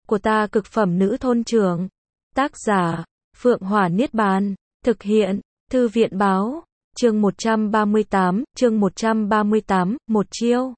của ta cực phẩm nữ thôn trưởng. Tác giả, Phượng Hỏa Niết Bàn. Thực hiện, Thư viện báo. Chương 138, một chiêu.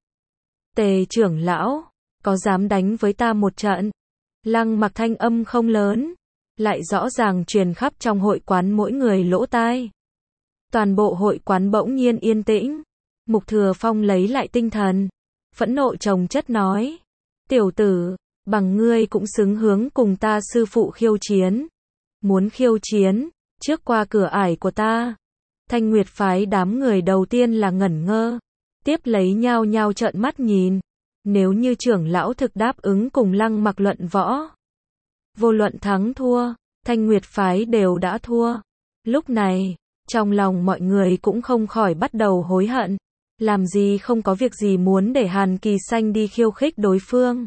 Tề trưởng lão, có dám đánh với ta một trận? Lăng Mặc thanh âm không lớn, lại rõ ràng truyền khắp trong hội quán mỗi người lỗ tai. Toàn bộ hội quán bỗng nhiên yên tĩnh. Mục Thừa Phong lấy lại tinh thần, phẫn nộ chồng chất nói: tiểu tử, bằng ngươi cũng xứng hướng cùng ta sư phụ khiêu chiến. Muốn khiêu chiến, trước qua cửa ải của ta. Thanh Nguyệt phái đám người đầu tiên là ngẩn ngơ, tiếp lấy nhao nhao trợn mắt nhìn. Nếu như trưởng lão thực đáp ứng cùng Lăng Mặc luận võ, vô luận thắng thua, Thanh Nguyệt phái đều đã thua. Lúc này, trong lòng mọi người cũng không khỏi bắt đầu hối hận, làm gì không có việc gì muốn để Hàn Kỳ Xanh đi khiêu khích đối phương.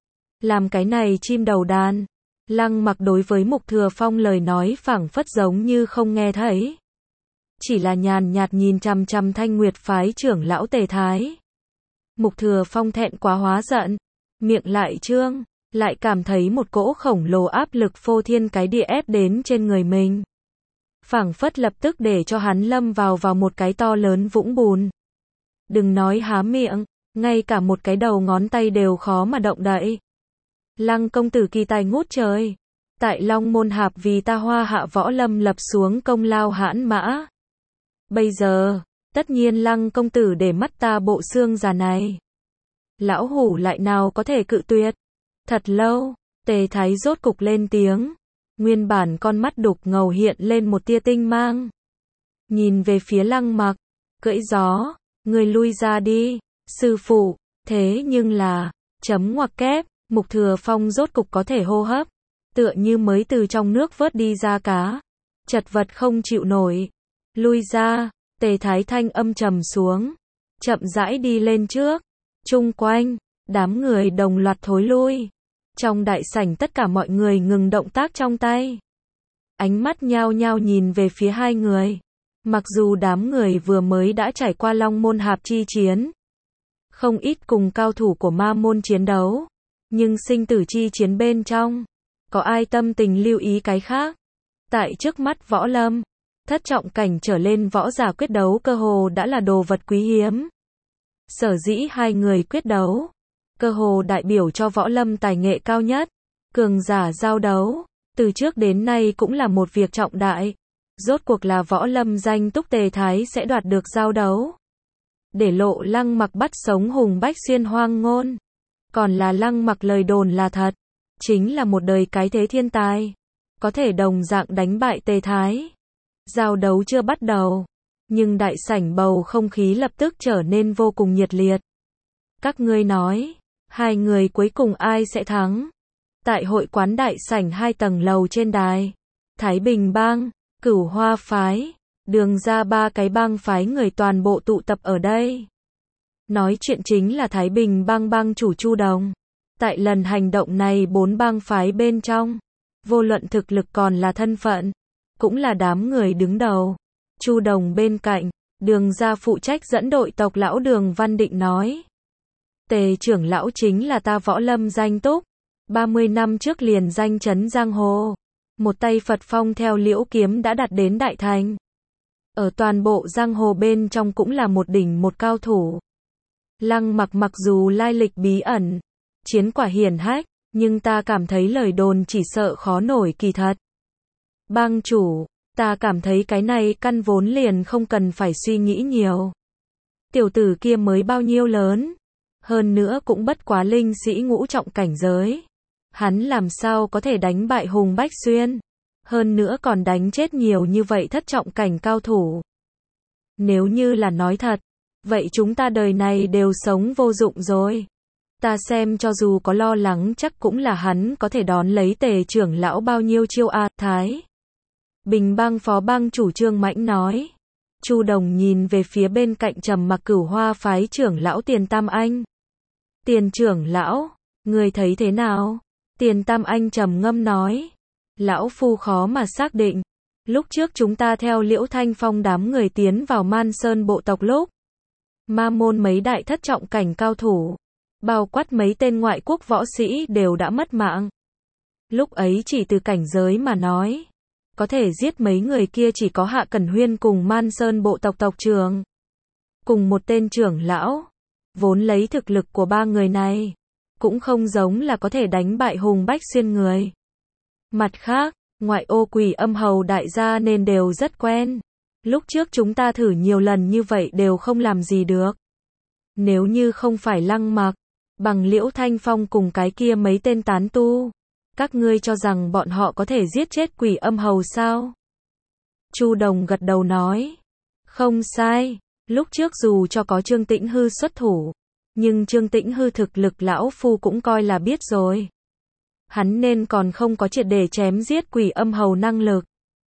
Làm cái này chim đầu đàn. Lăng Mặc đối với Mục Thừa Phong lời nói phảng phất giống như không nghe thấy, chỉ là nhàn nhạt nhìn chằm chằm Thanh Nguyệt phái trưởng lão Tề Thái. Mục Thừa Phong thẹn quá hóa giận, miệng lại trương, lại cảm thấy một cỗ khổng lồ áp lực phô thiên cái địa ép đến trên người mình. Phảng phất lập tức để cho hắn lâm vào một cái to lớn vũng bùn. Đừng nói há miệng, ngay cả một cái đầu ngón tay đều khó mà động đậy. Lăng công tử kỳ tài ngút trời, tại Long Môn Hạp vì ta Hoa Hạ võ lâm lập xuống công lao hãn mã. Bây giờ, tất nhiên Lăng công tử để mắt ta bộ xương già này. Lão hủ lại nào có thể cự tuyệt. Thật lâu, Tề Thái rốt cục lên tiếng. Nguyên bản con mắt đục ngầu hiện lên một tia tinh mang. Nhìn về phía Lăng Mặc, cưỡi gió, người lui ra đi, sư phụ. Thế nhưng là, chấm ngoặc kép, Mục Thừa Phong rốt cục có thể hô hấp, tựa như mới từ trong nước vớt đi ra cá, chật vật không chịu nổi. Lui ra. Tề Thái thanh âm trầm xuống, chậm rãi đi lên trước. Chung quanh, đám người đồng loạt thối lui. Trong đại sảnh tất cả mọi người ngừng động tác trong tay, ánh mắt nhao nhao nhìn về phía hai người. Mặc dù đám người vừa mới đã trải qua Long Môn Hạp chi chiến, không ít cùng cao thủ của Ma môn chiến đấu, nhưng sinh tử chi chiến bên trong, có ai tâm tình lưu ý cái khác? Tại trước mắt võ lâm, thất trọng cảnh trở lên võ giả quyết đấu cơ hồ đã là đồ vật quý hiếm. Sở dĩ hai người quyết đấu, cơ hồ đại biểu cho võ lâm tài nghệ cao nhất. Cường giả giao đấu, từ trước đến nay cũng là một việc trọng đại. Rốt cuộc là võ lâm danh túc Tề Thái sẽ đoạt được giao đấu, để lộ Lăng Mặc bắt sống Hùng Bách Xuyên hoang ngôn. Còn là Lăng Mặc lời đồn là thật, chính là một đời cái thế thiên tài, có thể đồng dạng đánh bại Tề Thái. Giao đấu chưa bắt đầu, nhưng đại sảnh bầu không khí lập tức trở nên vô cùng nhiệt liệt. Các ngươi nói, hai người cuối cùng ai sẽ thắng? Tại hội quán đại sảnh 2 tầng lầu trên đài, Thái Bình bang, Cửu Hoa phái, Đường ra 3 cái bang phái người toàn bộ tụ tập ở đây. Nói chuyện chính là Thái Bình bang bang chủ Chu Đồng. Tại lần hành động này 4 bang phái bên trong, vô luận thực lực còn là thân phận, cũng là đám người đứng đầu. Chu Đồng bên cạnh, Đường ra phụ trách dẫn đội tộc lão Đường Văn Định nói: Tề trưởng lão chính là ta võ lâm danh túc, 30 năm trước liền danh chấn giang hồ, một tay Phật phong theo liễu kiếm đã đạt đến đại thành. Ở toàn bộ giang hồ bên trong cũng là một đỉnh một cao thủ. Lăng Mặc mặc dù lai lịch bí ẩn, chiến quả hiển hách, nhưng ta cảm thấy lời đồn chỉ sợ khó nổi kỳ thật. Bang chủ, ta cảm thấy cái này căn vốn liền không cần phải suy nghĩ nhiều. Tiểu tử kia mới bao nhiêu lớn, hơn nữa cũng bất quá linh sĩ ngũ trọng cảnh giới. Hắn làm sao có thể đánh bại Hùng Bách Xuyên, hơn nữa còn đánh chết nhiều như vậy thất trọng cảnh cao thủ. Nếu như là nói thật, vậy chúng ta đời này đều sống vô dụng rồi. Ta xem cho dù có lo lắng chắc cũng là hắn có thể đón lấy Tề trưởng lão bao nhiêu chiêu a. Thái Bình bang phó bang chủ Trương Mãnh nói. Chu Đồng nhìn về phía bên cạnh trầm mặc Cửu Hoa phái trưởng lão Tiền Tam Anh. Tiền trưởng lão, người thấy thế nào? Tiền Tam Anh trầm ngâm nói. Lão phu khó mà xác định. Lúc trước chúng ta theo Liễu Thanh Phong đám người tiến vào Man Sơn bộ tộc lúc, Ma môn mấy đại thất trọng cảnh cao thủ, bao quát mấy tên ngoại quốc võ sĩ đều đã mất mạng. Lúc ấy chỉ từ cảnh giới mà nói, có thể giết mấy người kia chỉ có Hạ Cẩn Huyên cùng Man Sơn bộ tộc tộc trưởng. Cùng một tên trưởng lão, vốn lấy thực lực của ba người này, cũng không giống là có thể đánh bại Hùng Bách Xuyên người. Mặt khác, ngoại ô Quỷ Âm Hầu đại gia nên đều rất quen. Lúc trước chúng ta thử nhiều lần như vậy đều không làm gì được. Nếu như không phải Lăng Mặc, bằng Liễu Thanh Phong cùng cái kia mấy tên tán tu, các ngươi cho rằng bọn họ có thể giết chết Quỷ Âm Hầu sao? Chu Đồng gật đầu nói, không sai, lúc trước dù cho có Trương Tĩnh Hư xuất thủ, nhưng Trương Tĩnh Hư thực lực lão phu cũng coi là biết rồi. Hắn nên còn không có triệt để chém giết Quỷ Âm Hầu năng lực.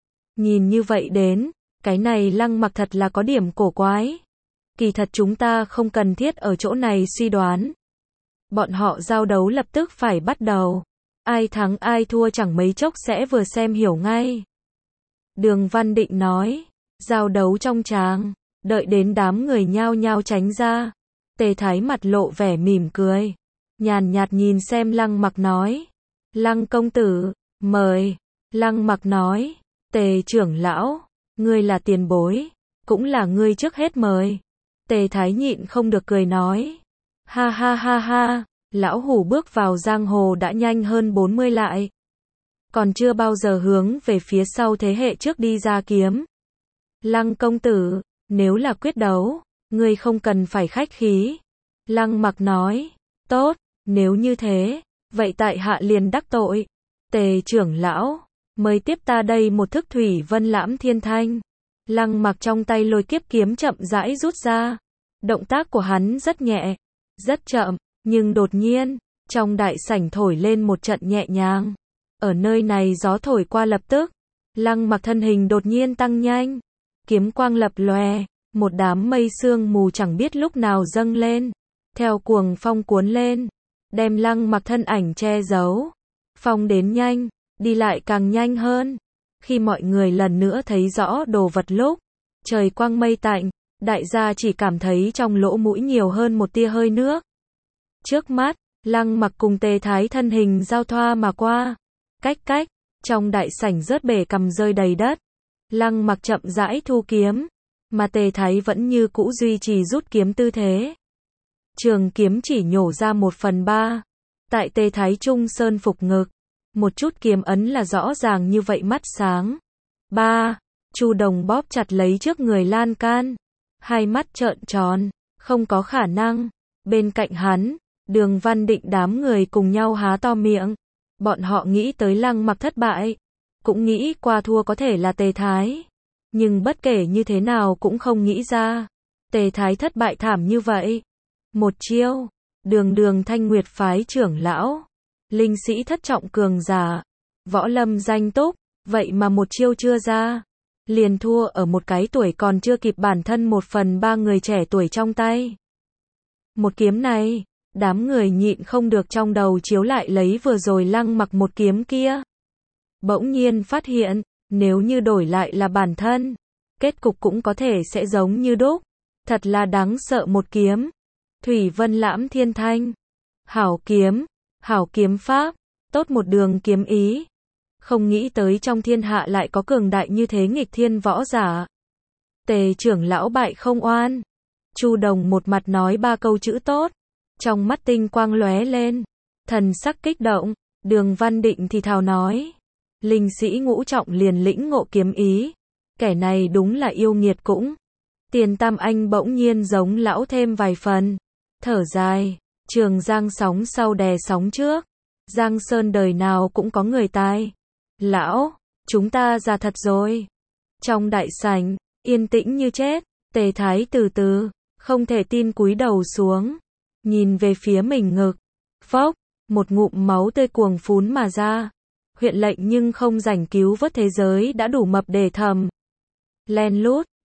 Nhìn như vậy đến, cái này Lăng Mặc thật là có điểm cổ quái. Kỳ thật chúng ta không cần thiết ở chỗ này suy đoán. Bọn họ giao đấu lập tức phải bắt đầu. Ai thắng ai thua chẳng mấy chốc sẽ vừa xem hiểu ngay. Đường Văn Định nói, giao đấu trong tràng, đợi đến đám người nhao nhao tránh ra. Tề Thái mặt lộ vẻ mỉm cười, nhàn nhạt nhìn xem Lăng Mặc nói, Lăng công tử, mời. Lăng Mặc nói, Tề trưởng lão, ngươi là tiền bối, cũng là ngươi trước hết mời. Tề Thái nhịn không được cười nói, ha ha ha ha, lão hủ bước vào giang hồ đã nhanh hơn 40 lại. Còn chưa bao giờ hướng về phía sau thế hệ trước đi ra kiếm. Lăng công tử, nếu là quyết đấu, ngươi không cần phải khách khí. Lăng Mặc nói, tốt, nếu như thế, vậy tại hạ liền đắc tội. Tề trưởng lão, mời tiếp ta đây một thức Thủy Vân Lãm Thiên Thanh. Lăng Mặc trong tay lôi kiếp kiếm chậm rãi rút ra. Động tác của hắn rất nhẹ, rất chậm, nhưng đột nhiên, trong đại sảnh thổi lên một trận nhẹ nhàng. Ở nơi này gió thổi qua lập tức, Lăng Mặc thân hình đột nhiên tăng nhanh. Kiếm quang lập lòe, một đám mây sương mù chẳng biết lúc nào dâng lên. Theo cuồng phong cuốn lên, đem Lăng Mặc thân ảnh che giấu. Phong đến nhanh, đi lại càng nhanh hơn. Khi mọi người lần nữa thấy rõ đồ vật lúc, trời quang mây tạnh, đại gia chỉ cảm thấy trong lỗ mũi nhiều hơn một tia hơi nước. Trước mắt, Lăng Mặc cùng Tề Thái thân hình giao thoa mà qua. Cách cách, trong đại sảnh rớt bể cầm rơi đầy đất. Lăng Mặc chậm rãi thu kiếm, mà Tề Thái vẫn như cũ duy trì rút kiếm tư thế. Trường kiếm chỉ nhổ ra 1/3. Tại Tề Thái trung sơn phục ngực, một chút kiếm ấn là rõ ràng như vậy mắt sáng. 3. Chu Đồng bóp chặt lấy trước người lan can, hai mắt trợn tròn, không có khả năng. Bên cạnh hắn, Đường Văn Định đám người cùng nhau há to miệng. Bọn họ nghĩ tới Lăng Mặc thất bại, cũng nghĩ qua thua có thể là Tề Thái, nhưng bất kể như thế nào cũng không nghĩ ra Tề Thái thất bại thảm như vậy. Một chiêu, Đường Thanh Nguyệt phái trưởng lão, linh sĩ thất trọng cường giả, võ lâm danh túc, vậy mà một chiêu chưa ra, liền thua ở một cái tuổi còn chưa kịp bản thân 1/3 người trẻ tuổi trong tay. Một kiếm này, đám người nhịn không được trong đầu chiếu lại lấy vừa rồi Lăng Mặc một kiếm kia. Bỗng nhiên phát hiện, nếu như đổi lại là bản thân, kết cục cũng có thể sẽ giống như đúc. Thật là đáng sợ một kiếm. Thủy Vân Lãm Thiên Thanh. Hảo kiếm pháp, tốt một đường kiếm ý. Không nghĩ tới trong thiên hạ lại có cường đại như thế nghịch thiên võ giả. Tề trưởng lão bại không oan. Chu Đồng một mặt nói 3 câu chữ tốt, trong mắt tinh quang lóe lên, thần sắc kích động. Đường Văn Định thì thào nói, linh sĩ ngũ trọng liền lĩnh ngộ kiếm ý, kẻ này đúng là yêu nghiệt cũng. Tiền Tam Anh bỗng nhiên giống lão thêm vài phần, thở dài, Trường Giang sóng sau đè sóng trước, Giang Sơn đời nào cũng có người tài. Lão, chúng ta già thật rồi. Trong đại sảnh, yên tĩnh như chết, Tề Thái từ từ, không thể tin cúi đầu xuống, nhìn về phía mình ngực. Phốc, một ngụm máu tươi cuồng phún mà ra. Huyện lệnh nhưng không rảnh cứu vớt thế giới đã đủ mập để thầm. Len lút,